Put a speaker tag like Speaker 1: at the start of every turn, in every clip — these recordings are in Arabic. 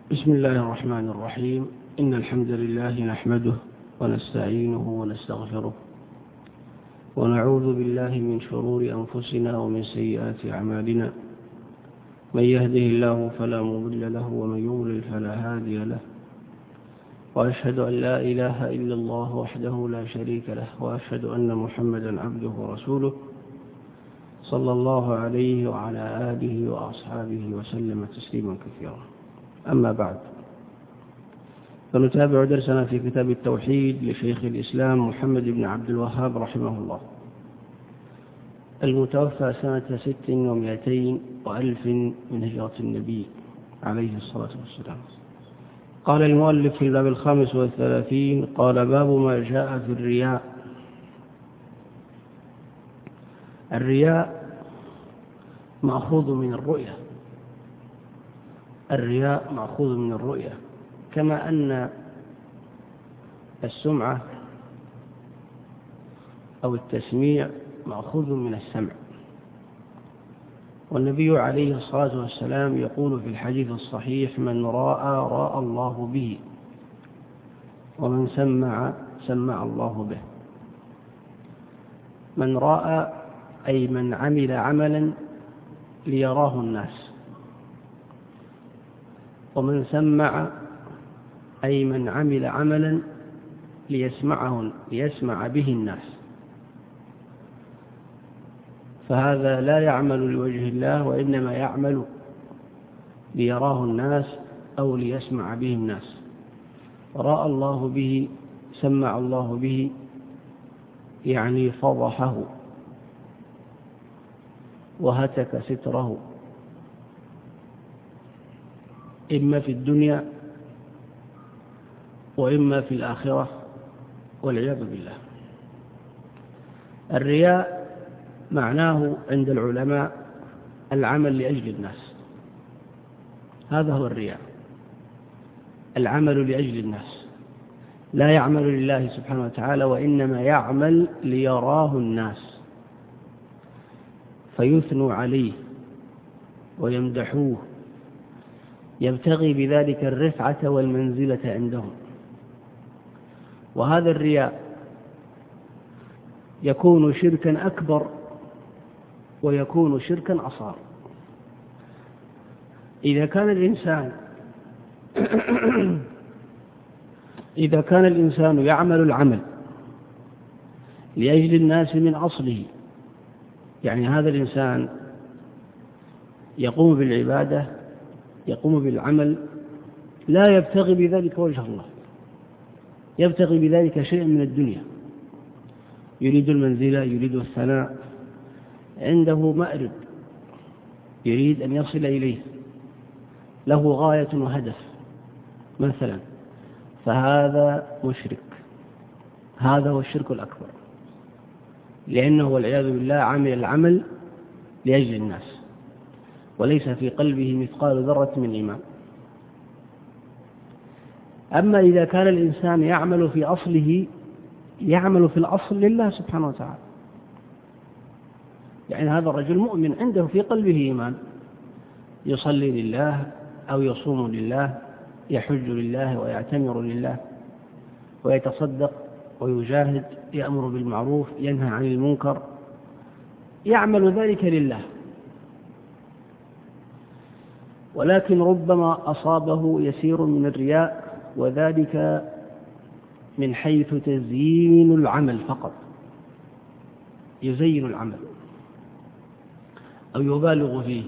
Speaker 1: بسم الله الرحمن الرحيم. إن الحمد لله نحمده ونستعينه ونستغفره ونعوذ بالله من شرور أنفسنا ومن سيئات أعمالنا. من يهده الله فلا مضل له ومن يضلل فلا هادي له، وأشهد أن لا إله إلا الله وحده لا شريك له، وأشهد أن محمدا عبده ورسوله صلى الله عليه وعلى آله وأصحابه وسلم تسليما كثيرا. أما بعد، فنتابع درسنا في كتاب التوحيد لشيخ الإسلام محمد بن عبد الوهاب رحمه الله، المتوفى سنة 600 وألف من هجرة النبي عليه الصلاة والسلام. قال المؤلف في الباب 35: قال: باب ما جاء في الرياء. الرياء مأخوذ من الرؤية، الرياء مأخوذ من الرؤية، كما أن السمعة أو التسميع مأخوذ من السمع. والنبي عليه الصلاة والسلام يقول في الحديث الصحيح: من راى الله به، ومن سمع الله به. من راى أي من عمل عملا ليراه الناس، ومن سمع أي من عمل عملا ليسمع به الناس. فهذا لا يعمل لوجه الله، وإنما يعمل ليراه الناس أو ليسمع به الناس. رأى الله به، سمع الله به، يعني فضحه وهتك ستره، إما في الدنيا وإما في الآخرة، والعياذ بالله. الرياء معناه عند العلماء العمل لأجل الناس، هذا هو الرياء، العمل لأجل الناس، لا يعمل لله سبحانه وتعالى، وإنما يعمل ليراه الناس فيثنوا عليه ويمدحوه، يبتغي بذلك الرفعة والمنزلة عندهم. وهذا الرياء يكون شركا أكبر ويكون شركا أصغر. إذا كان الإنسان يعمل العمل لأجل الناس من أصله، يعني هذا الإنسان يقوم بالعبادة، يقوم بالعمل لا يبتغي بذلك وجه الله، يبتغي بذلك شيئا من الدنيا، يريد المنزلة، يريد الثناء، عنده مأرب يريد أن يصل إليه، له غاية وهدف مثلا، فهذا مشرك، هذا هو الشرك الأكبر، لأنه والعياذ بالله عمل العمل لأجل الناس وليس في قلبه مثقال ذرة من إيمان. أما إذا كان الإنسان يعمل في أصله، يعمل في الأصل لله سبحانه وتعالى، يعني هذا الرجل مؤمن، عنده في قلبه إيمان، يصلي لله أو يصوم لله، يحج لله ويعتمر لله ويتصدق ويجاهد، يأمر بالمعروف ينهى عن المنكر، يعمل ذلك لله، ولكن ربما أصابه يسير من الرياء، وذلك من حيث تزيين العمل فقط، يزين العمل أو يبالغ فيه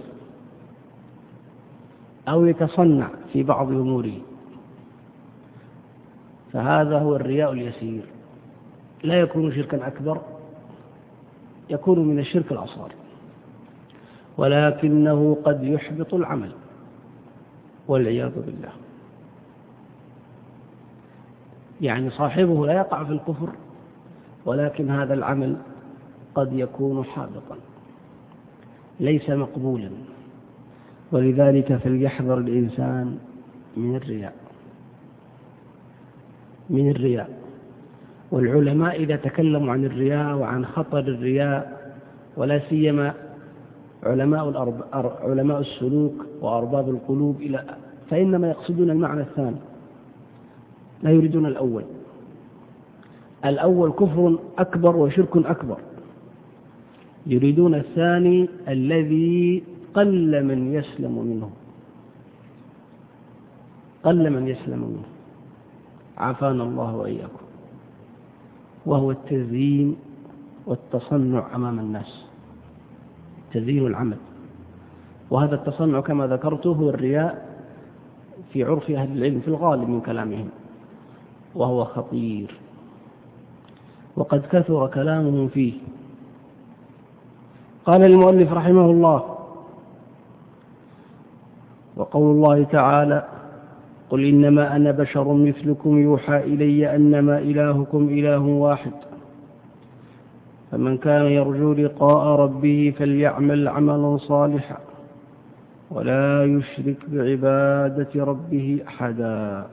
Speaker 1: أو يتصنع في بعض أموره، فهذا هو الرياء اليسير، لا يكون شركا أكبر، يكون من الشرك الأصغر، ولكنه قد يحبط العمل والعياذ بالله. يعني صاحبه لا يقع في الكفر، ولكن هذا العمل قد يكون حابطا ليس مقبولا، ولذلك فليحذر الإنسان من الرياء. والعلماء إذا تكلموا عن الرياء وعن خطر الرياء، ولا سيما علماء السلوك وأرباب القلوب فإنما يقصدون المعنى الثاني، لا يريدون الأول. الأول كفر أكبر وشرك أكبر، يريدون الثاني الذي قل من يسلم منه، قل من يسلم منه، عافانا الله وإياكم، وهو التزيين والتصنع أمام الناس، تزيين العمل. وهذا التصنع كما ذكرته هو الرياء في عرف أهل العلم في الغالب من كلامهم، وهو خطير وقد كثر كلامهم فيه. قال المؤلف رحمه الله: وقول الله تعالى: قل إنما أنا بشر مثلكم يوحى إلي أنما إلهكم إله واحد فمن كان يرجو لقاء ربه فليعمل عملا صالحا ولا يشرك بعبادة ربه أحدا.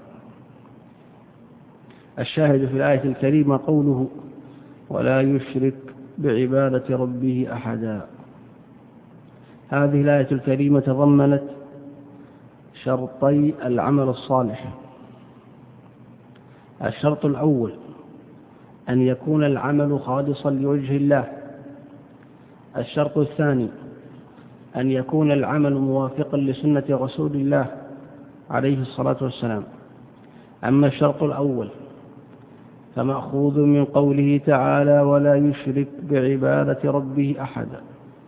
Speaker 1: الشاهد في الآية الكريمة قوله ولا يشرك بعبادة ربه أحدا. هذه الآية الكريمة تضمنت شرطي العمل الصالح. الشرط الأول أن يكون العمل خالصا لوجه الله. الشرط الثاني أن يكون العمل موافقا لسنة رسول الله عليه الصلاة والسلام. أما الشرط الأول فمأخوذ من قوله تعالى ولا يشرك بعبادة ربه أحدا،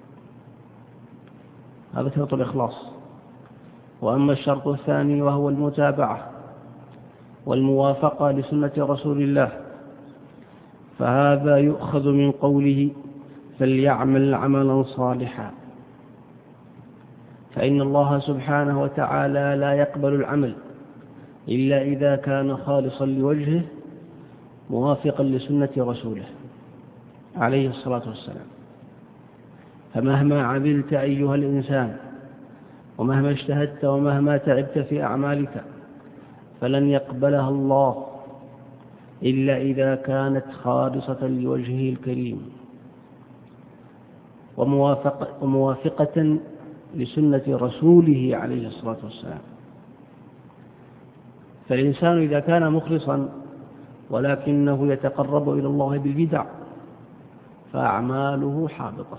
Speaker 1: هذا شرط الإخلاص. وأما الشرط الثاني وهو المتابعة والموافقة لسنة رسول الله فهذا يؤخذ من قوله فليعمل عملا صالحا، فإن الله سبحانه وتعالى لا يقبل العمل إلا إذا كان خالصا لوجهه موافقا لسنة رسوله عليه الصلاة والسلام. فمهما عملت أيها الإنسان ومهما اجتهدت ومهما تعبت في أعمالك فلن يقبلها الله إلا إذا كانت خالصة لوجهه الكريم وموافقة لسنة رسوله عليه الصلاة والسلام. فالإنسان إذا كان مخلصا ولكنه يتقرب إلى الله بالبدع فأعماله حابطة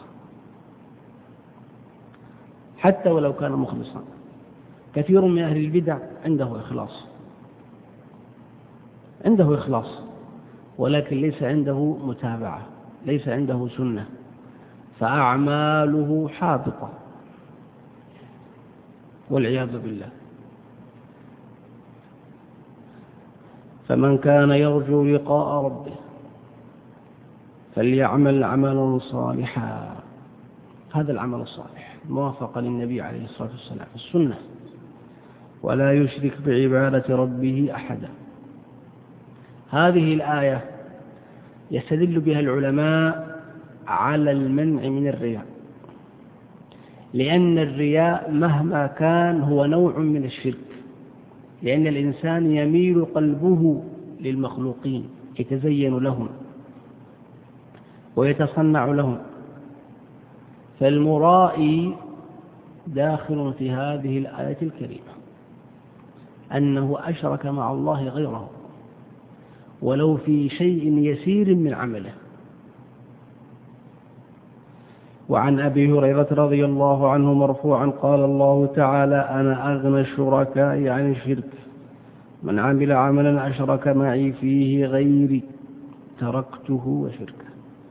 Speaker 1: حتى ولو كان مخلصا. كثير من أهل البدع عنده إخلاص ولكن ليس عنده متابعة، ليس عنده سنة، فأعماله حابطة والعياذ بالله. فمن كان يرجو لقاء ربه فليعمل عملا صالحا، هذا العمل الصالح موافقا للنبي عليه الصلاة والسلام السنة، ولا يشرك بعبادة ربه أحدا. هذه الآية يستدل بها العلماء على المنع من الرياء، لأن الرياء مهما كان هو نوع من الشرك، لأن الإنسان يميل قلبه للمخلوقين يتزين لهم ويتصنع لهم، فالمرائي داخل في هذه الآية الكريمة أنه أشرك مع الله غيره ولو في شيء يسير من عمله. وعن أبي هريرة رضي الله عنه مرفوعا قال الله تعالى أنا أغنى الشركاء عن الشرك من عمل عملا أشرك معي فيه غيري تركته وشركه.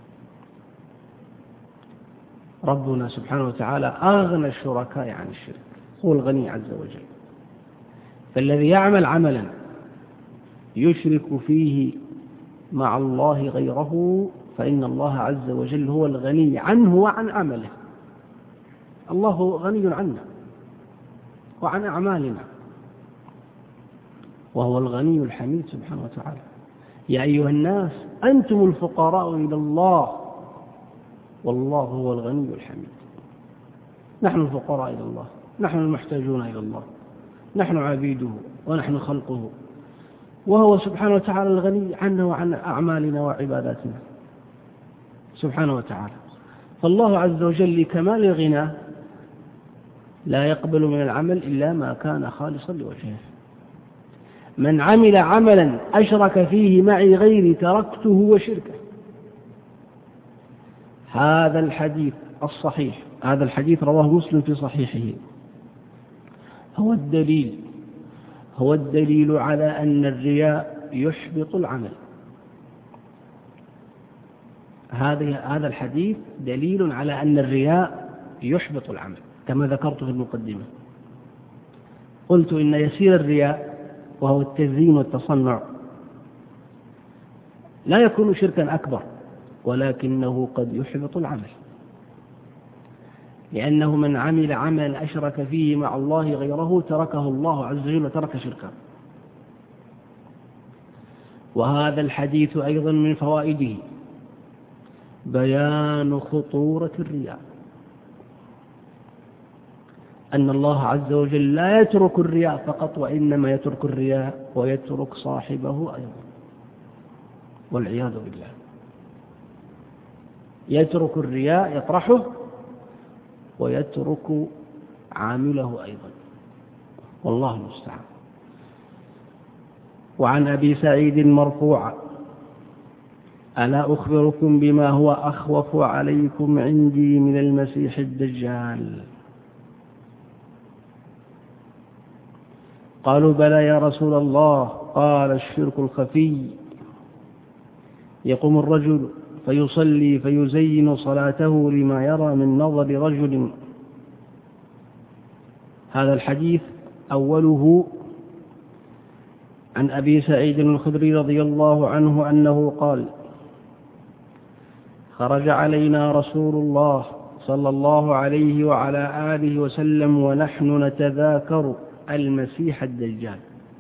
Speaker 1: ربنا سبحانه وتعالى أغنى الشركاء عن الشرك، هو الغني عز وجل. فالذي يعمل عملا يشرك فيه مع الله غيره فإن الله عز وجل هو الغني عنه وعن عمله. الله غني عنا وعن أعمالنا، وهو الغني الحميد سبحانه وتعالى. يا أيها الناس أنتم الفقراء إلى الله والله هو الغني الحميد. نحن الفقراء إلى الله، نحن المحتاجون إلى الله، نحن عبيده ونحن خلقه، وهو سبحانه وتعالى الغني عنا وعن أعمالنا وعباداتنا سبحانه وتعالى. فالله عز وجل لكمال الغنى لا يقبل من العمل إلا ما كان خالصا لوجهه. من عمل عملا أشرك فيه معي غيري تركته وشركه. هذا الحديث الصحيح، هذا الحديث رواه مسلم في صحيحه، هو الدليل على أن الرياء يحبط العمل. هذا الحديث دليل على أن الرياء يحبط العمل، كما ذكرت في المقدمة. قلت إن يسير الرياء وهو التزيين والتصنع لا يكون شركا أكبر، ولكنه قد يحبط العمل، لأنه من عمل عملا أشرك فيه مع الله غيره تركه الله عز وجل وترك شركه. وهذا الحديث أيضا من فوائده بيان خطورة الرياء، أن الله عز وجل لا يترك الرياء فقط، وإنما يترك الرياء ويترك صاحبه أيضا، والعياذ بالله. يترك الرياء، يطرحه، ويترك عامله أيضا، والله المستعان. وعن أبي سعيد مرفوعا: ألا أخبركم بما هو أخوف عليكم عندي من المسيح الدجال؟ قالوا: بلى يا رسول الله. قال: الشرك الخفي، يقوم الرجل فيصلي فيزين صلاته لما يرى من نظر رجل. هذا الحديث أوله عن أبي سعيد الخدري رضي الله عنه أنه قال: خرج علينا رسول الله صلى الله عليه وعلى آله وسلم ونحن نتذاكر المسيح الدجال.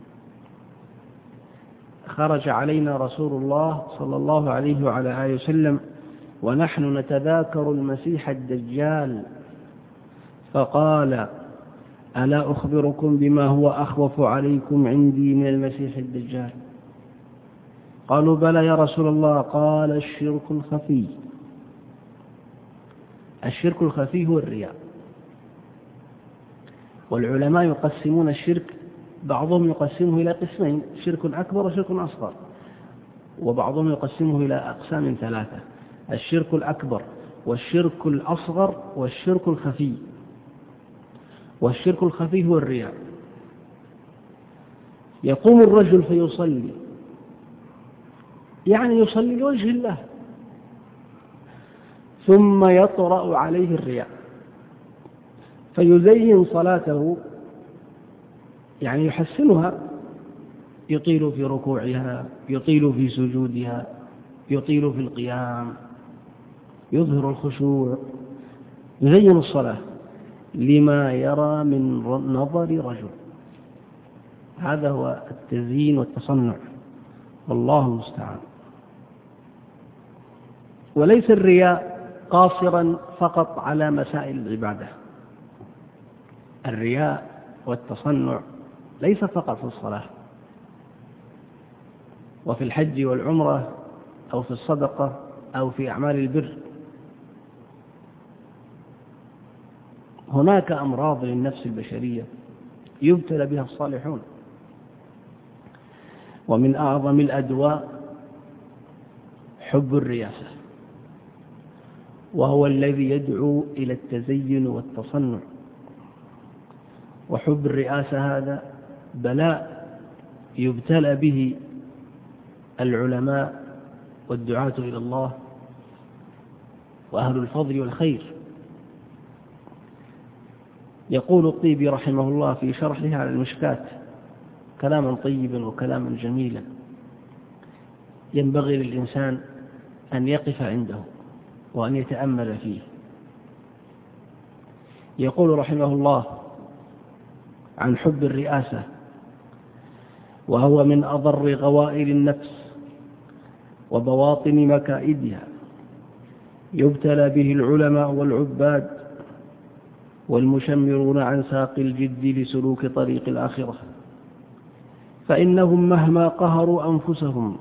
Speaker 1: خرج علينا رسول الله صلى الله عليه وعلى آله وسلم ونحن نتذاكر المسيح الدجال، فقال: ألا أخبركم بما هو أخوف عليكم عندي من المسيح الدجال؟ قالوا: بلى يا رسول الله. قال: الشرك الخفي. الشرك الخفي هو الرياء. والعلماء يقسمون الشرك، بعضهم يقسمه إلى قسمين: شرك أكبر وشرك أصغر، وبعضهم يقسمه إلى أقسام ثلاثة: الشرك الأكبر والشرك الأصغر والشرك الخفي. والشرك الخفي هو الرياء. يقوم الرجل فيصلي، يعني يصلي لوجه الله، ثم يطرأ عليه الرياء فيزين صلاته، يعني يحسنها، يطيل في ركوعها، يطيل في سجودها، يطيل في القيام، يظهر الخشوع، يزين الصلاة لما يرى من نظر رجل. هذا هو التزيين والتصنع، والله المستعان. وليس الرياء قاصرا فقط على مسائل العبادة. الرياء والتصنع ليس فقط في الصلاة وفي الحج والعمرة أو في الصدقة أو في أعمال البر. هناك أمراض للنفس البشرية يبتلى بها الصالحون، ومن أعظم الأدواء حب الرياسة، وهو الذي يدعو إلى التزين والتصنع. وحب الرئاسة هذا بلاء يبتلى به العلماء والدعاة إلى الله وأهل الفضل والخير. يقول الطيبي رحمه الله في شرحه على المشكاة كلاما طيبا وكلاما جميلا ينبغي للإنسان أن يقف عنده وأن يتأمل فيه. يقول رحمه الله عن حب الرئاسة: وهو من أضر غوائل النفس وبواطن مكائدها، يبتلى به العلماء والعباد والمشمرون عن ساق الجد لسلوك طريق الآخرة، فإنهم مهما قهروا أنفسهم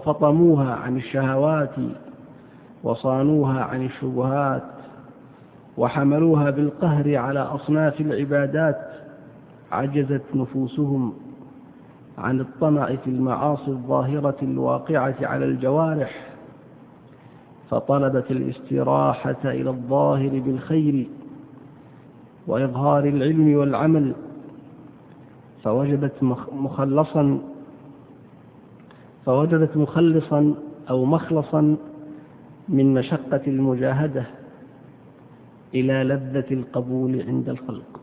Speaker 1: وفطموها عن الشهوات وصانوها عن الشبهات وحملوها بالقهر على أصناف العبادات عجزت نفوسهم عن الطمع في المعاصي الظاهرة الواقعة على الجوارح، فطلبت الاستراحة إلى الظاهر بالخير وإظهار العلم والعمل، فوجدت مخلصا أو مخلصا من مشقة المجاهدة إلى لذة القبول عند الخلق.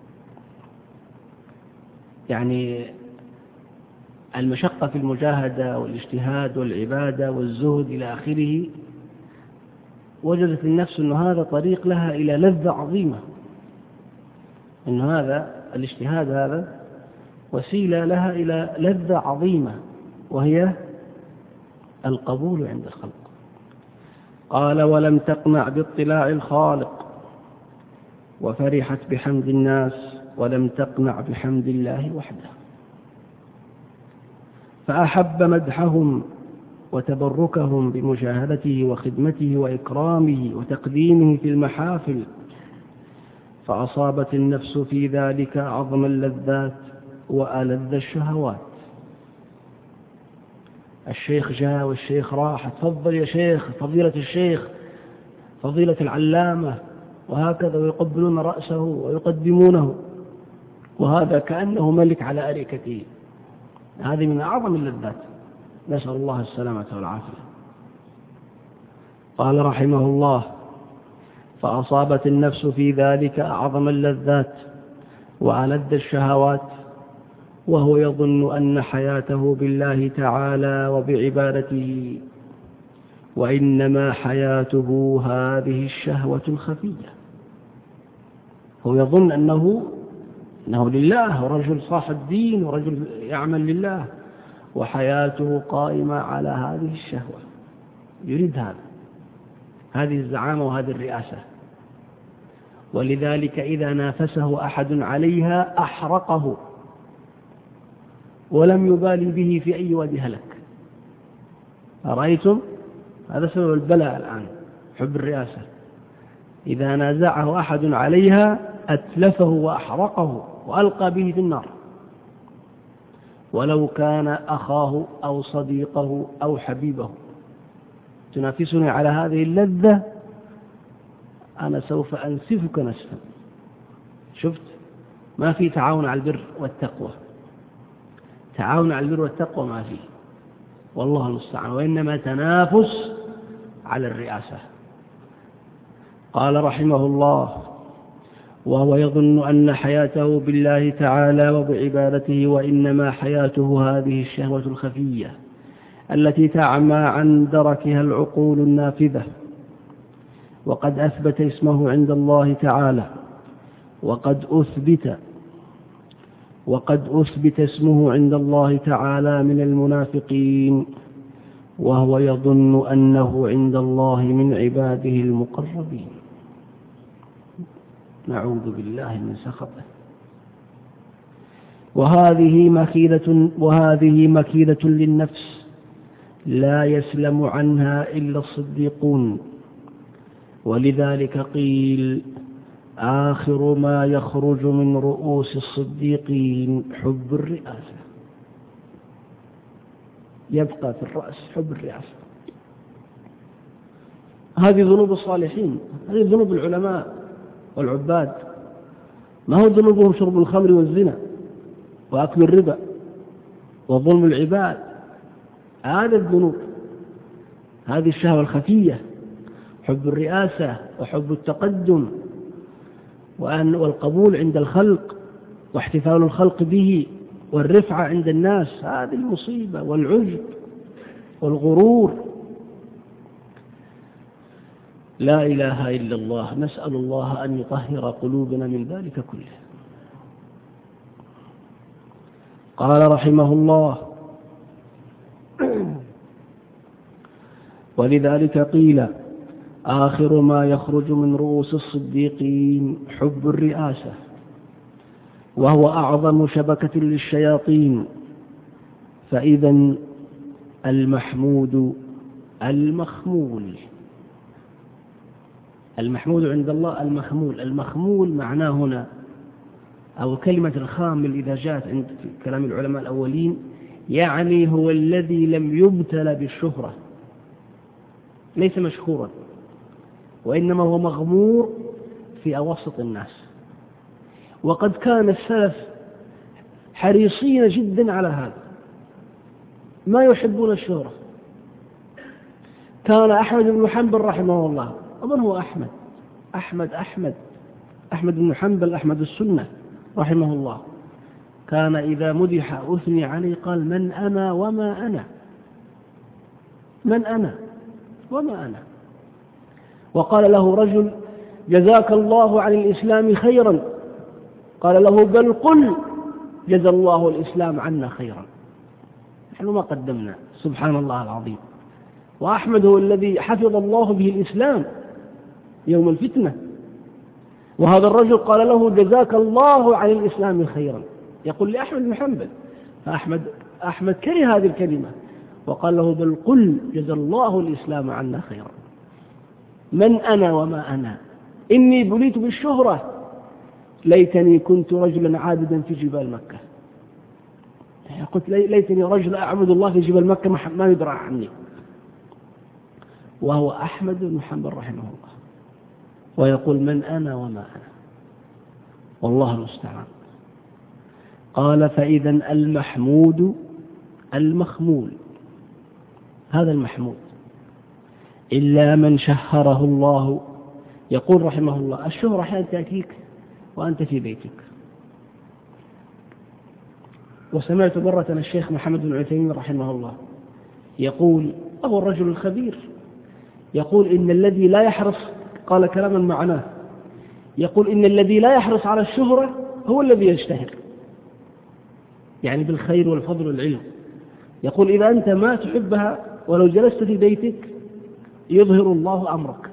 Speaker 1: يعني المشقة في المجاهدة والاجتهاد والعبادة والزهد إلى آخره، وجدت النفس أن هذا طريق لها إلى لذة عظيمة، أن هذا الاجتهاد هذا وسيلة لها إلى لذة عظيمة، وهي القبول عند الخلق. قال: ولم تقنع باطلاع الخالق، وفرحت بحمد الناس ولم تقنع بحمد الله وحده، فأحب مدحهم وتبركهم بمشاهدته وخدمته وإكرامه وتقديمه في المحافل، فأصابت النفس في ذلك أعظم اللذات وألذ الشهوات. الشيخ جاء والشيخ راح، تفضل يا شيخ، فضيلة الشيخ، فضيلة العلامة، وهكذا، ويقبلون رأسه ويقدمونه، وهذا كأنه ملك على أريكته. هذه من أعظم اللذات، نسأل الله السلامة والعافية. قال رحمه الله: فأصابت النفس في ذلك أعظم اللذات وألذ الشهوات، وهو يظن أن حياته بالله تعالى وبعبادته، وإنما حياته هذه الشهوة الخفية. هو يظن أنه لله، ورجل صاحب دين، ورجل يعمل لله، وحياته قائمة على هذه الشهوة، يريد هذه الزعامة وهذه الرئاسة، ولذلك إذا نافسه أحد عليها أحرقه ولم يبالي به في أي وادي هلك. أرأيتم؟ هذا سبب البلاء الآن، حب الرئاسة. إذا نازعه أحد عليها أتلفه وأحرقه وألقى به في النار، ولو كان أخاه أو صديقه أو حبيبه. تنافسني على هذه اللذة، أنا سوف أنسفك نسفا. شفت؟ ما في تعاون على البر والتقوى، تعاون على البر والتقوى ما فيه، والله المستعان، وإنما تنافس على الرئاسة. قال رحمه الله: وهو يظن أن حياته بالله تعالى وبعبادته، وإنما حياته هذه الشهوة الخفية التي تعمى عن دركها العقول النافذة. وقد أثبت اسمه عند الله تعالى، وقد أثبت اسمه عند الله تعالى من المنافقين، وهو يظن أنه عند الله من عباده المقربين. نعوذ بالله من سخطه. وهذه مكيدة للنفس لا يسلم عنها إلا الصديقون، ولذلك قيل: آخر ما يخرج من رؤوس الصديقين حب الرئاسة. يبقى في الرأس حب الرئاسة. هذه ذنوب الصالحين، هذه ذنوب العلماء والعباد، ما هو ذنوبهم شرب الخمر والزنا وأكل الربا وظلم العباد. هذا الذنوب، هذه الشهوة الخفية، حب الرئاسة وحب التقدم والقبول عند الخلق واحتفال الخلق به والرفعة عند الناس، هذه المصيبة والعجب والغرور. لا إله إلا الله، نسأل الله أن يطهر قلوبنا من ذلك كله. قال رحمه الله: ولذلك قيل: آخر ما يخرج من رؤوس الصديقين حب الرئاسة، وهو أعظم شبكة للشياطين. فإذا المحمود المخمول. المحمود عند الله المخمول. المخمول معناه هنا، أو كلمة الخامل إذا جاءت عند كلام العلماء الأولين، يعني هو الذي لم يبتلى بالشهرة، ليس مشهورا، وإنما هو مغمور في أوسط الناس. وقد كان السلف حريصين جدا على هذا، ما يحبون الشهرة. كان أحمد بن حنبل رحمه الله، ومن هو أحمد بن حنبل أحمد السنة رحمه الله، كان إذا مدح أثني عليه قال من أنا وما أنا، من أنا وما أنا. وقال له رجل جزاك الله عن الإسلام خيرا، قال له بل قل جزى الله الإسلام عنا خيرا. نحن ما قدمنا، سبحان الله العظيم. وأحمد هو الذي حفظ الله به الإسلام يوم الفتنة، وهذا الرجل قال له جزاك الله عن الإسلام خيرا، يقول لأحمد بن حنبل. فأحمد كره هذه الكلمة وقال له بل قل جزى الله الإسلام عنا خيرا. من أنا وما أنا، إني بليت بالشهرة، ليتني كنت رجلا عابدا في جبال مكة. قلت ليتني رجل أعبد الله في جبال مكة ما يدرى عني. وهو أحمد بن حنبل رحمه الله، ويقول من أنا وما أنا، والله المستعان. قال فإذا المحمود المخمول، هذا المحمود إلا من شهره الله. يقول رحمه الله الشهرة أحيانا تأتيك وأنت في بيتك. وسمعت مرة الشيخ محمد بن عثيمين رحمه الله يقول، أهو الرجل الخبير، يقول إن الذي لا يحرص، قال كلاما معناه، يقول إن الذي لا يحرص على الشهرة هو الذي يشتهر، يعني بالخير والفضل والعلم. يقول إذا أنت ما تحبها ولو جلست في بيتك يظهر الله أمرك،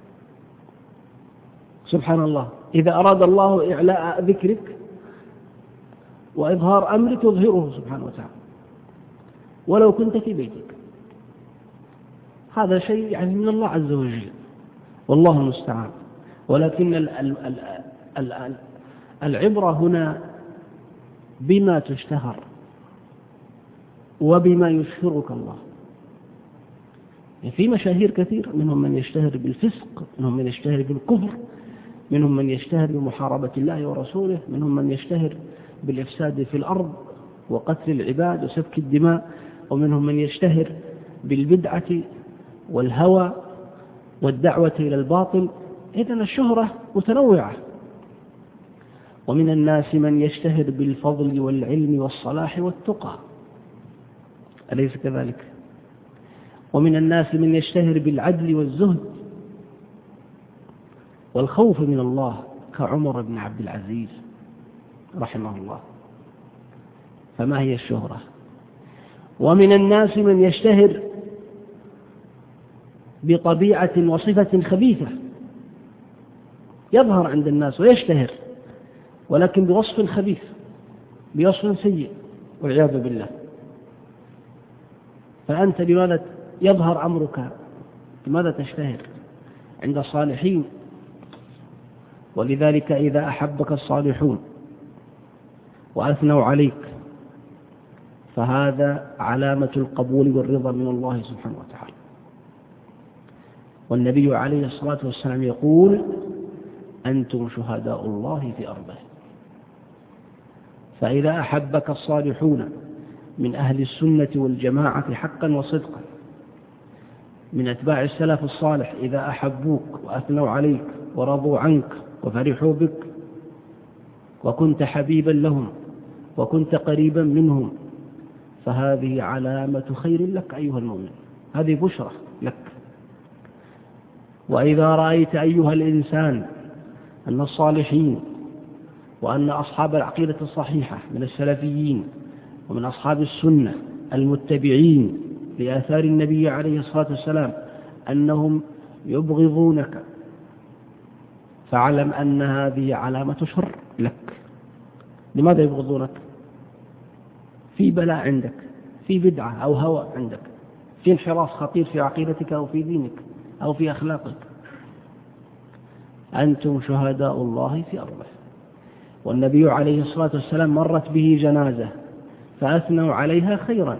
Speaker 1: سبحان الله. إذا أراد الله إعلاء ذكرك وإظهار أمرك يظهره سبحانه وتعالى ولو كنت في بيتك. هذا شيء يعني من الله عز وجل، والله المستعان. ولكن العبرة هنا بما تشتهر وبما يشهرك الله. في مشاهير كثير، منهم من يشتهر بالفسق، منهم من يشتهر بالكفر، منهم من يشتهر بمحاربة الله ورسوله، منهم من يشتهر بالإفساد في الأرض وقتل العباد وسفك الدماء، ومنهم من يشتهر بالبدعة والهوى والدعوة إلى الباطل. إذن الشهرة متنوعة. ومن الناس من يشتهر بالفضل والعلم والصلاح والتقى، أليس كذلك؟ ومن الناس من يشتهر بالعدل والزهد والخوف من الله كعمر بن عبد العزيز رحمه الله. فما هي الشهرة؟ ومن الناس من يشتهر بطبيعة وصفة خبيثة، يظهر عند الناس ويشتهر ولكن بوصف خبيث، بوصف سيء والعياذ بالله. فأنت بماذا يظهر أمرك؟ بماذا تشتهر؟ عند الصالحين. ولذلك إذا أحبك الصالحون وأثنوا عليك فهذا علامة القبول والرضا من الله سبحانه وتعالى. والنبي عليه الصلاة والسلام يقول أنتم شهداء الله في أرضه. فإذا أحبك الصالحون من أهل السنة والجماعة حقا وصدقا من أتباع السلف الصالح، إذا أحبوك وأثنوا عليك ورضوا عنك وفرحوا بك وكنت حبيبا لهم وكنت قريبا منهم، فهذه علامة خير لك أيها المؤمن، هذه بشرة لك. وإذا رأيت أيها الإنسان أن الصالحين وأن أصحاب العقيدة الصحيحة من السلفيين ومن أصحاب السنة المتبعين لآثار النبي عليه الصلاة والسلام أنهم يبغضونك، فاعلم أن هذه علامة شر لك. لماذا يبغضونك؟ في بلاء عندك، في بدعة أو هوى عندك، في انحراف خطير في عقيدتك أو في دينك أو في أخلاقك. أنتم شهداء الله في أرضه. والنبي عليه الصلاة والسلام مرت به جنازة فأثنوا عليها خيرا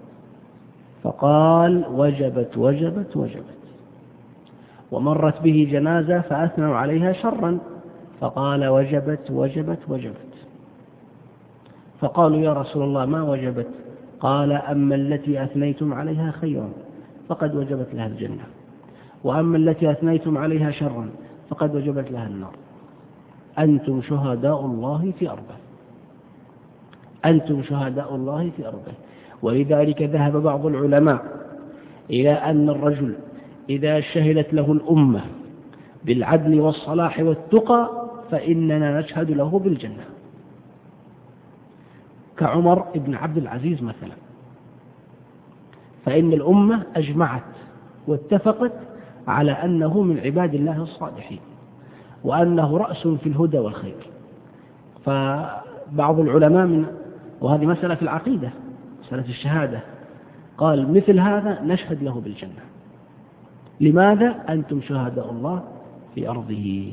Speaker 1: فقال وجبت وجبت وجبت، ومرت به جنازة فأثنوا عليها شرا فقال وجبت وجبت وجبت. فقالوا يا رسول الله ما وجبت؟ قال أما التي أثنيتم عليها خيرا فقد وجبت لها الجنة، وأما التي أثنيتم عليها شرا فقد وجبت لها النار. أنتم شهداء الله في أرضه، أنتم شهداء الله في أرضه. ولذلك ذهب بعض العلماء إلى أن الرجل إذا شهدت له الأمة بالعدل والصلاح والتقى فإننا نشهد له بالجنة، كعمر بن عبد العزيز مثلا، فإن الأمة أجمعت واتفقت على أنه من عباد الله الصالحين وأنه رأس في الهدى والخير. فبعض العلماء وهذه مسألة في العقيدة، مسألة الشهادة، قال مثل هذا نشهد له بالجنة. لماذا؟ أنتم شهداء الله في أرضه.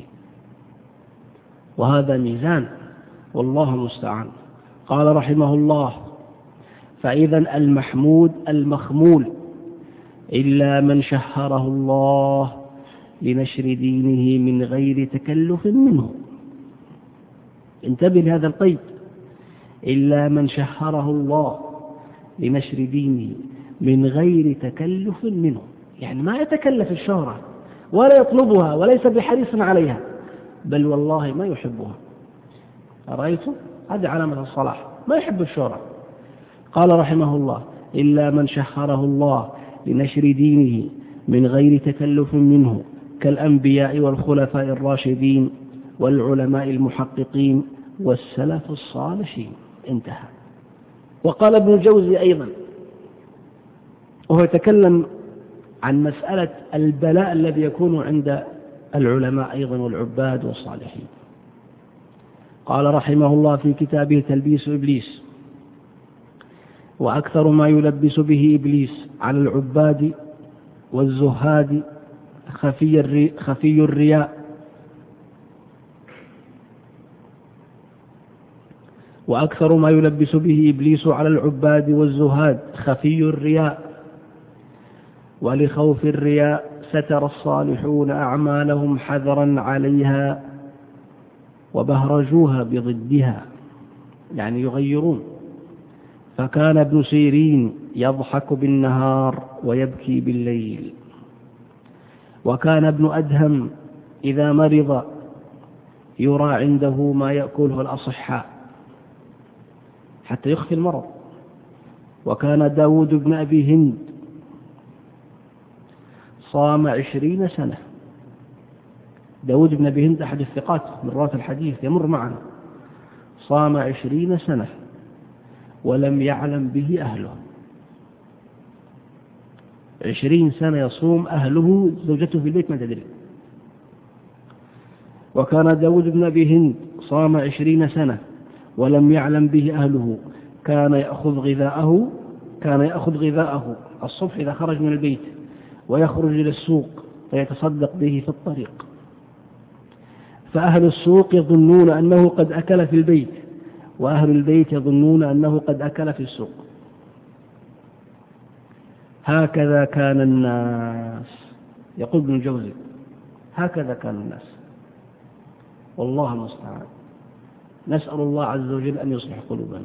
Speaker 1: وهذا ميزان والله المستعان. قال رحمه الله فإذا المحمود المخمول إلا من شهره الله لنشر دينه من غير تكلف منه. انتبه لهذا القيد، إلا من شهره الله لنشر دينه من غير تكلف منه، يعني ما يتكلف الشهرة ولا يطلبها وليس بحريص عليها، بل والله ما يحبها. رأيتم؟ هذه علامة الصلاح، ما يحب الشهرة. قال رحمه الله إلا من شهره الله لنشر دينه من غير تكلف منه كالأنبياء والخلفاء الراشدين والعلماء المحققين والسلف الصالحين. انتهى. وقال ابن الجوزي أيضا وهو يتكلم عن مسألة البلاء الذي يكون عند العلماء أيضا والعباد والصالحين. قال رحمه الله في كتابه تلبيس إبليس وأكثر ما يلبس به إبليس على العباد والزهاد خفي الرياء، وأكثر ما يلبس به إبليس على العباد والزهاد خفي الرياء. ولخوف الرياء ستر الصالحون أعمالهم حذرا عليها وبهرجوها بضدها، يعني يغيرون. فكان ابن سيرين يضحك بالنهار ويبكي بالليل، وكان ابن أدهم إذا مرض يرى عنده ما يأكله الأصحاء حتى يخفي المرض. وكان داود بن أبي هند صام 20 سنة. داود بن أبي هند أحد الثقات من رواة الحديث يمر معنا، صام 20 سنة ولم يعلم به أهله. 20 سنة يصوم أهله، زوجته في البيت ما تدري. وكان داود بن أبي هند صام 20 سنة ولم يعلم به أهله. كان يأخذ غذاءه الصبح إذا خرج من البيت ويخرج إلى السوق فيتصدق به في الطريق، فأهل السوق يظنون أنه قد أكل في البيت، وأهل البيت يظنون أنه قد أكل في السوق. هكذا كان الناس، يقول ابن الجوزي هكذا كان الناس، والله المستعان. نسأل الله عز وجل أن يصلح قلوبنا.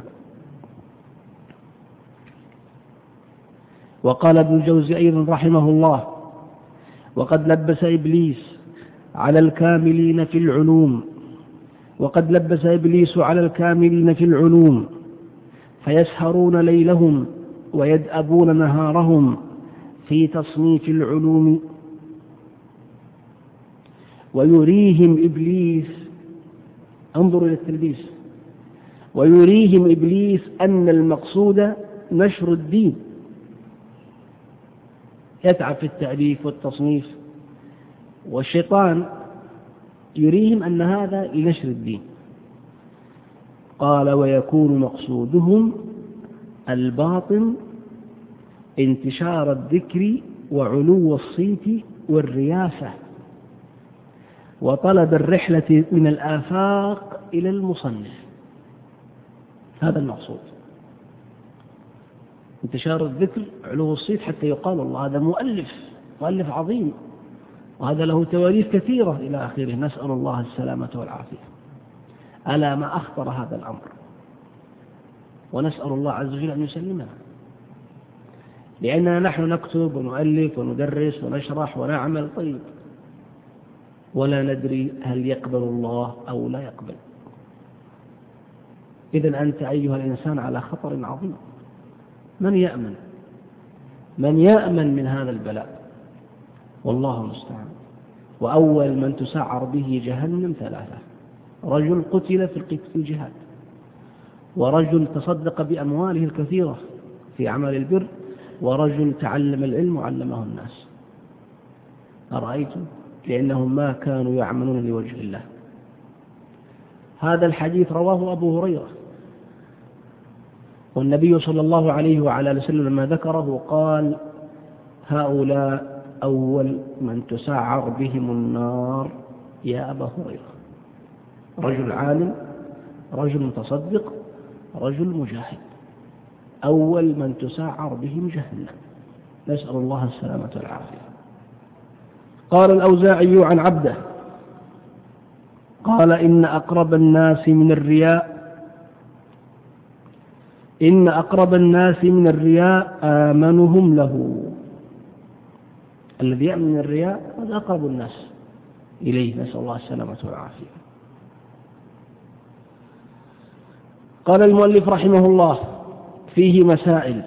Speaker 1: وقال ابن الجوزي أيضا رحمه الله وقد لبس إبليس على الكاملين في العلوم، وقد لبس إبليس على الكاملين في العلوم فيسهرون ليلهم ويدأبون نهارهم في تصنيف العلوم، ويريهم إبليس، انظروا إلى التلبيس، ويريهم إبليس أن المقصود نشر الدين، يتعب في التأليف والتصنيف، والشيطان يريهم أن هذا لنشر الدين. قال ويكون مقصودهم الباطن انتشار الذكر وعلو الصيت والرياسة وطلب الرحلة من الآفاق إلى المصنف. هذا المقصود، انتشار الذكر، علو الصيت، حتى يقال الله هذا مؤلف عظيم، وهذا له تواريخ كثيرة إلى آخره. نسأل الله السلامة والعافية. ألا ما أخطر هذا الأمر، ونسأل الله عز وجل أن يسلمنا، لأننا نحن نكتب ونؤلف وندرس ونشرح ونعمل، طيب، ولا ندري هل يقبل الله أو لا يقبل. إذن أنت أيها الإنسان على خطر عظيم. من يأمن من هذا البلاء؟ والله المستعان. وأول من تسعر به جهنم 3: رجل قتل في الجهاد، ورجل تصدق بأمواله الكثيرة في عمل البر، ورجل تعلم العلم وعلمه الناس. أرأيتم؟ لأنهم ما كانوا يعملون لوجه الله. هذا الحديث رواه أبو هريرة، والنبي صلى الله عليه وعلى آله وسلم لما ذكره قال: هؤلاء أول من تسعر بهم النار يا أبا هريرة: رجل عالم، رجل متصدق، رجل مجاهد، أول من تسعر بهم جهنم. نسأل الله السلامة والعافية. قال الأوزاعي عن عبده قال: إن أقرب الناس من الرياء آمنهم له. الذي يأمن من الرياء هذا أقرب الناس إليه، نسأل الله السلامة والعافية. قال المؤلف رحمه الله: فيه مسائل.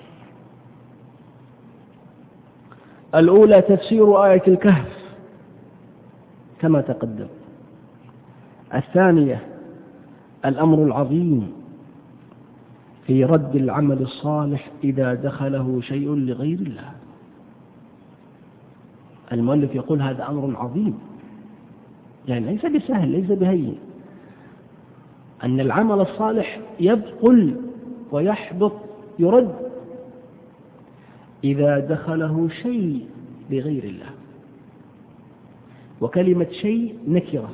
Speaker 1: الأولى تفسير آية الكهف كما تقدم. الثانية الأمر العظيم في رد العمل الصالح إذا دخله شيء لغير الله. المؤلف يقول هذا أمر عظيم، يعني ليس بسهل، ليس بهين، أن العمل الصالح يبطل ويحبط، يرد إذا دخله شيء لغير الله. وكلمة شيء نكرة،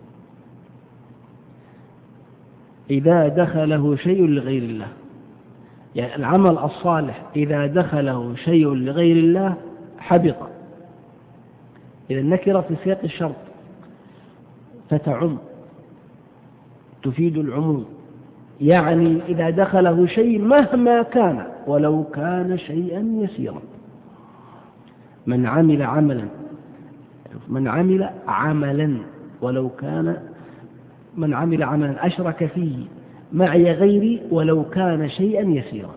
Speaker 1: إذا دخله شيء لغير الله، يعني العمل الصالح إذا دخله شيء لغير الله حبط. إذا النكرة في سياق الشرط فتعم، تفيد العموم، يعني إذا دخله شيء مهما كان ولو كان شيئا يسيرا. من عمل عملا ولو كان، من عمل عملا أشرك فيه معي غيري ولو كان شيئا يسيرا.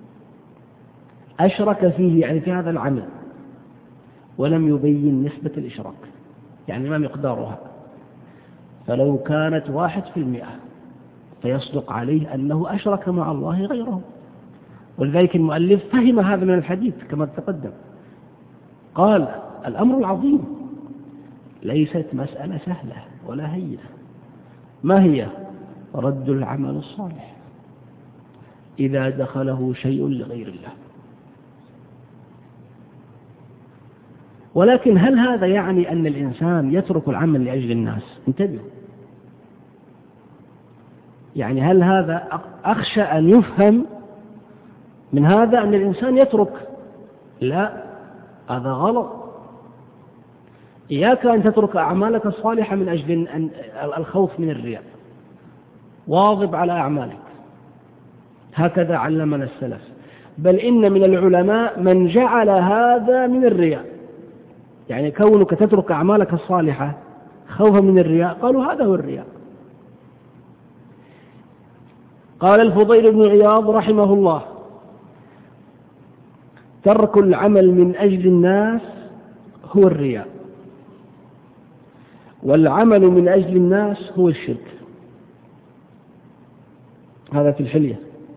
Speaker 1: أشرك فيه يعني في هذا العمل ولم يبين نسبة الإشراك، يعني ما مقدارها، فلو كانت 1% فيصدق عليه أنه أشرك مع الله غيره. ولذلك المؤلف فهم هذا من الحديث كما تقدم، قال: الأمر العظيم، ليست مسألة سهلة ولا هينة. ما هي؟ رد العمل الصالح إذا دخله شيء لغير الله. ولكن هل هذا يعني أن الإنسان يترك العمل لأجل الناس؟ انتبهوا، يعني هل هذا، أخشى أن يفهم من هذا أن الإنسان يترك، لا، هذا غلط. إياك أن تترك أعمالك الصالحة من أجل الخوف من الرياء، واظب على أعمالك، هكذا علمنا السلف. بل إن من العلماء من جعل هذا من الرياء، يعني كونك تترك أعمالك الصالحة خوفا من الرياء، قالوا هذا هو الرياء. قال الفضيل بن عياض رحمه الله: ترك العمل من أجل الناس هو الرياء، والعمل من أجل الناس هو الشرك. هذا في الحلية.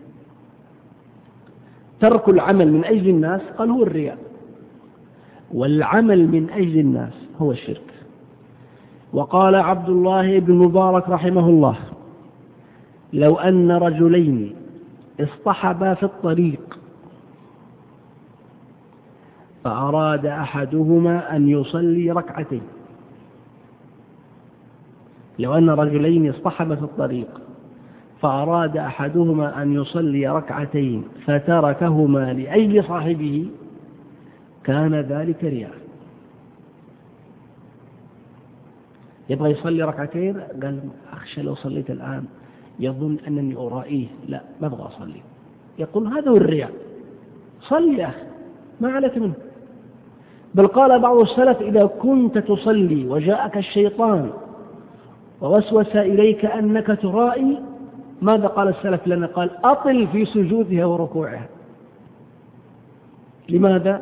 Speaker 1: ترك العمل من أجل الناس قال هو الرياء، والعمل من أجل الناس هو الشرك. وقال عبد الله بن مبارك رحمه الله: لو أن رجلين اصطحبا في الطريق فأراد أحدهما أن يصلي ركعتين لو أن رجلين اصطحبا في الطريق فأراد أحدهما أن يصلي ركعتين فتركهما لأجل صاحبه كان ذلك رياء. يبغى يصلي ركعتين، قال أخشى لو صليت الآن يظن أنني أرائيه، لا ما أبغى أصلي. يقول هذا هو الرياء، صلي يا أخي ما عليك منه. بل قال بعض السلف إذا كنت تصلي وجاءك الشيطان ووسوس إليك أنك ترائي، ماذا قال السلف لنا؟ قال أطل في سجودها وركوعها. لماذا؟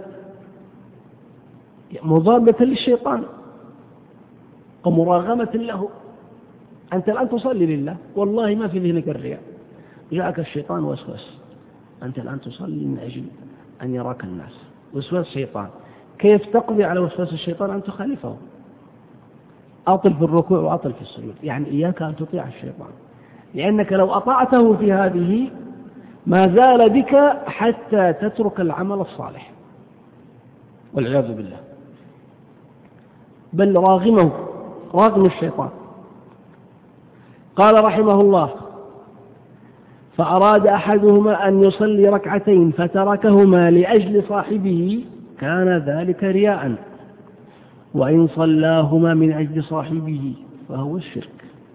Speaker 1: مضادة للشيطان ومراغمة له. أنت الآن تصلي لله والله ما في ذهنك الرياء، جاءك الشيطان وسوس، أنت الآن تصلي من أجل أن يراك الناس، وسوس الشيطان، كيف تقضي على وسوس الشيطان؟ أن تخالفه. أطل في الركوع وأطل في السجود، يعني إياك أن تطيع الشيطان، لأنك لو أطعته في هذه ما زال بك حتى تترك العمل الصالح والعياذ بالله، بل راغم الشيطان. قال رحمه الله فأراد أحدهما أن يصلي ركعتين فتركهما لأجل صاحبه كان ذلك رياء، وإن صلاهما من أجل صاحبه فهو الشرك.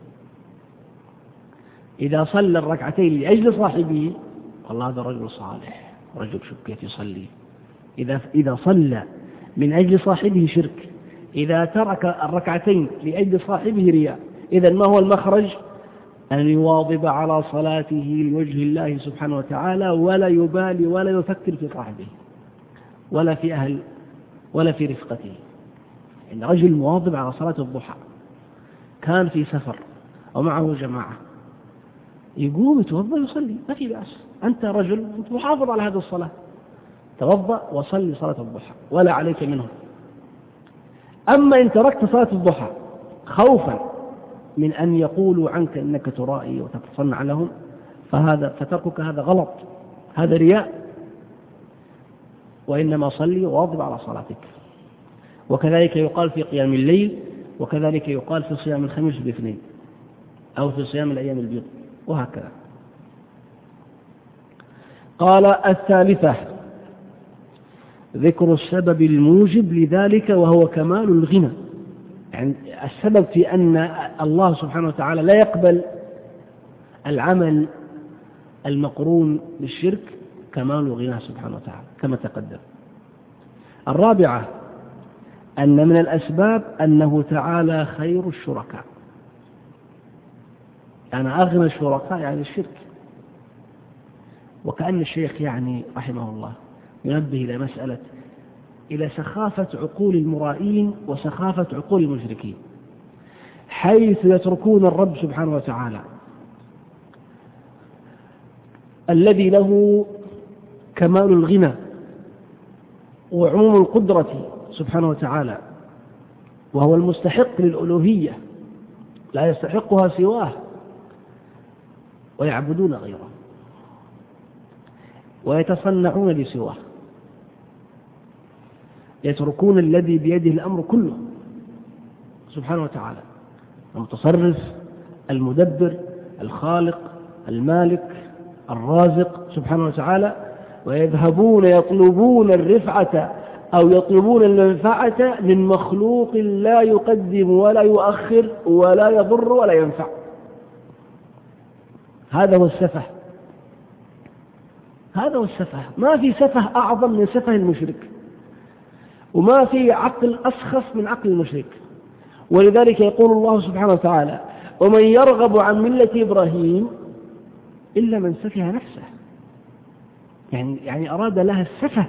Speaker 1: إذا صلى الركعتين لأجل صاحبه والله هذا رجل صالح، رجل شوف كيف يصلي. إذا صلى من أجل صاحبه شرك، إذا ترك الركعتين لأجل صاحبه رياء. إذن ما هو المخرج؟ أن يواظب على صلاته لوجه الله سبحانه وتعالى، ولا يبالي ولا يفكر في صاحبه ولا في أهل ولا في رفقته. إن رجل مواظب على صلاة الضحى كان في سفر ومعه جماعة، يقوم يتوضأ يصلي ما في بأس، أنت رجل أنت محافظ على هذه الصلاة، توضأ وصلي صلاة الضحى ولا عليك منهم. أما إن تركت صلاة الضحى خوفا من أن يقولوا عنك أنك ترائي وتتصنع لهم فتركك هذا غلط، هذا رياء، وإنما صلي وواظب على صلاتك. وكذلك يقال في قيام الليل، وكذلك يقال في صيام الخميس والاثنين، أو في صيام الأيام البيض، وهكذا. قال الثالثة ذكر السبب الموجب لذلك وهو كمال الغنى. يعني السبب في أن الله سبحانه وتعالى لا يقبل العمل المقرون بالشرك كمال غناه سبحانه وتعالى كما تقدم. الرابعة أن من الأسباب أنه تعالى خير الشركاء. أنا أغنى الشركاء يعني الشرك. وكأن الشيخ يعني رحمه الله ينبه إلى مسألة، إلى سخافة عقول المرائين وسخافة عقول المشركين، حيث يتركون الرب سبحانه وتعالى الذي له كمال الغنى وعموم القدرة سبحانه وتعالى، وهو المستحق للألوهية لا يستحقها سواه، ويعبدون غيره ويتصنعون لسواه، يتركون الذي بيده الأمر كله سبحانه وتعالى، المتصرف المدبر الخالق المالك الرازق سبحانه وتعالى، ويذهبون يطلبون الرفعة أو يطلبون المنفعة من مخلوق لا يقدم ولا يؤخر ولا يضر ولا ينفع. هذا هو السفه، هذا هو السفه. ما في سفه أعظم من سفه المشرك، وما في عقل أسخف من عقل المشرك. ولذلك يقول الله سبحانه وتعالى ومن يرغب عن ملة إبراهيم إلا من سفه نفسه، يعني أراد لها السفه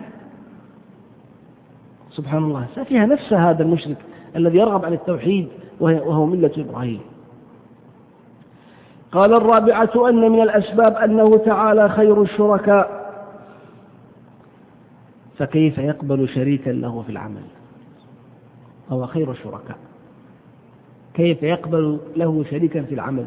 Speaker 1: سبحان الله، سفه نفسه هذا المشرك الذي يرغب عن التوحيد وهو ملة إبراهيم. قال الرابعة أن من الأسباب أنه تعالى خير الشركاء، فكيف يقبل شريكا له في العمل؟ هو خير الشركاء، كيف يقبل له شريكا في العمل؟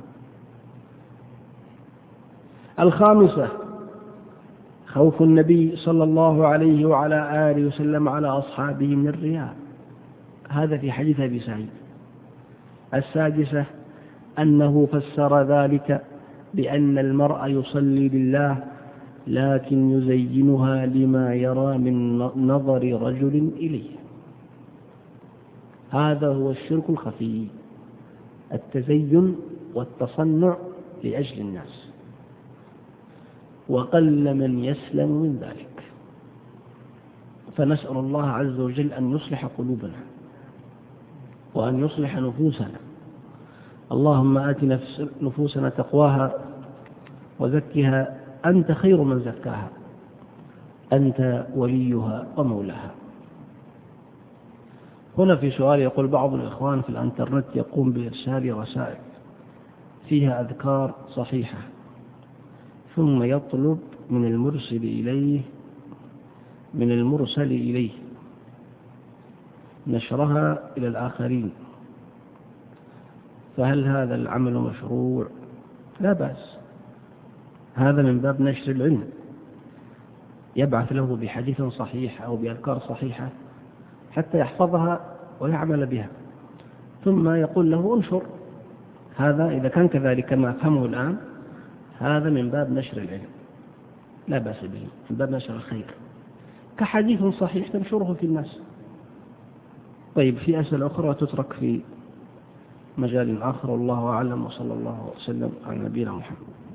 Speaker 1: الخامسة خوف النبي صلى الله عليه وعلى آله وسلم على أصحابه من الرياء. هذا في حديث أبي سعيد السادسة أنه فسر ذلك بأن المرء يصلي لله لكن يزينها لما يرى من نظر رجل إليه. هذا هو الشرك الخفي، التزين والتصنع لأجل الناس، وقل من يسلم من ذلك. فنسأل الله عز وجل أن يصلح قلوبنا وأن يصلح نفوسنا. اللهم آت نفوسنا تقواها وزكها أنت خير من زكاها، أنت وليها ومولاها. هنا في سؤال يقول بعض الإخوان في الإنترنت يقوم بإرسال رسائل فيها أذكار صحيحة، ثم يطلب من المرسل إليه نشرها إلى الآخرين، فهل هذا العمل مشروع؟ لا بأس، هذا من باب نشر العلم، يبعث له بحديث صحيح أو بأذكار صحيحة حتى يحفظها ويعمل بها، ثم يقول له انشر. هذا إذا كان كذلك كما أفهمه الآن، هذا من باب نشر العلم، لا بأس به، من باب نشر الخير، كحديث صحيح تنشره في الناس. طيب، في أسئلة أخرى تترك في مجال آخر، والله أعلم، وصلى الله وسلم على نبينا محمد.